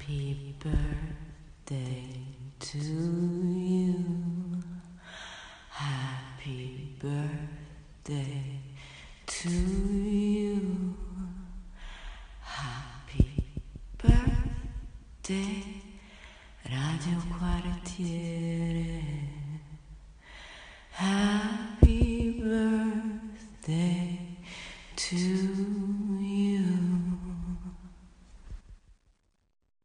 Happy birthday to you. Happy birthday to you. Happy birthday Radio Quartiere. Happy birthday to you.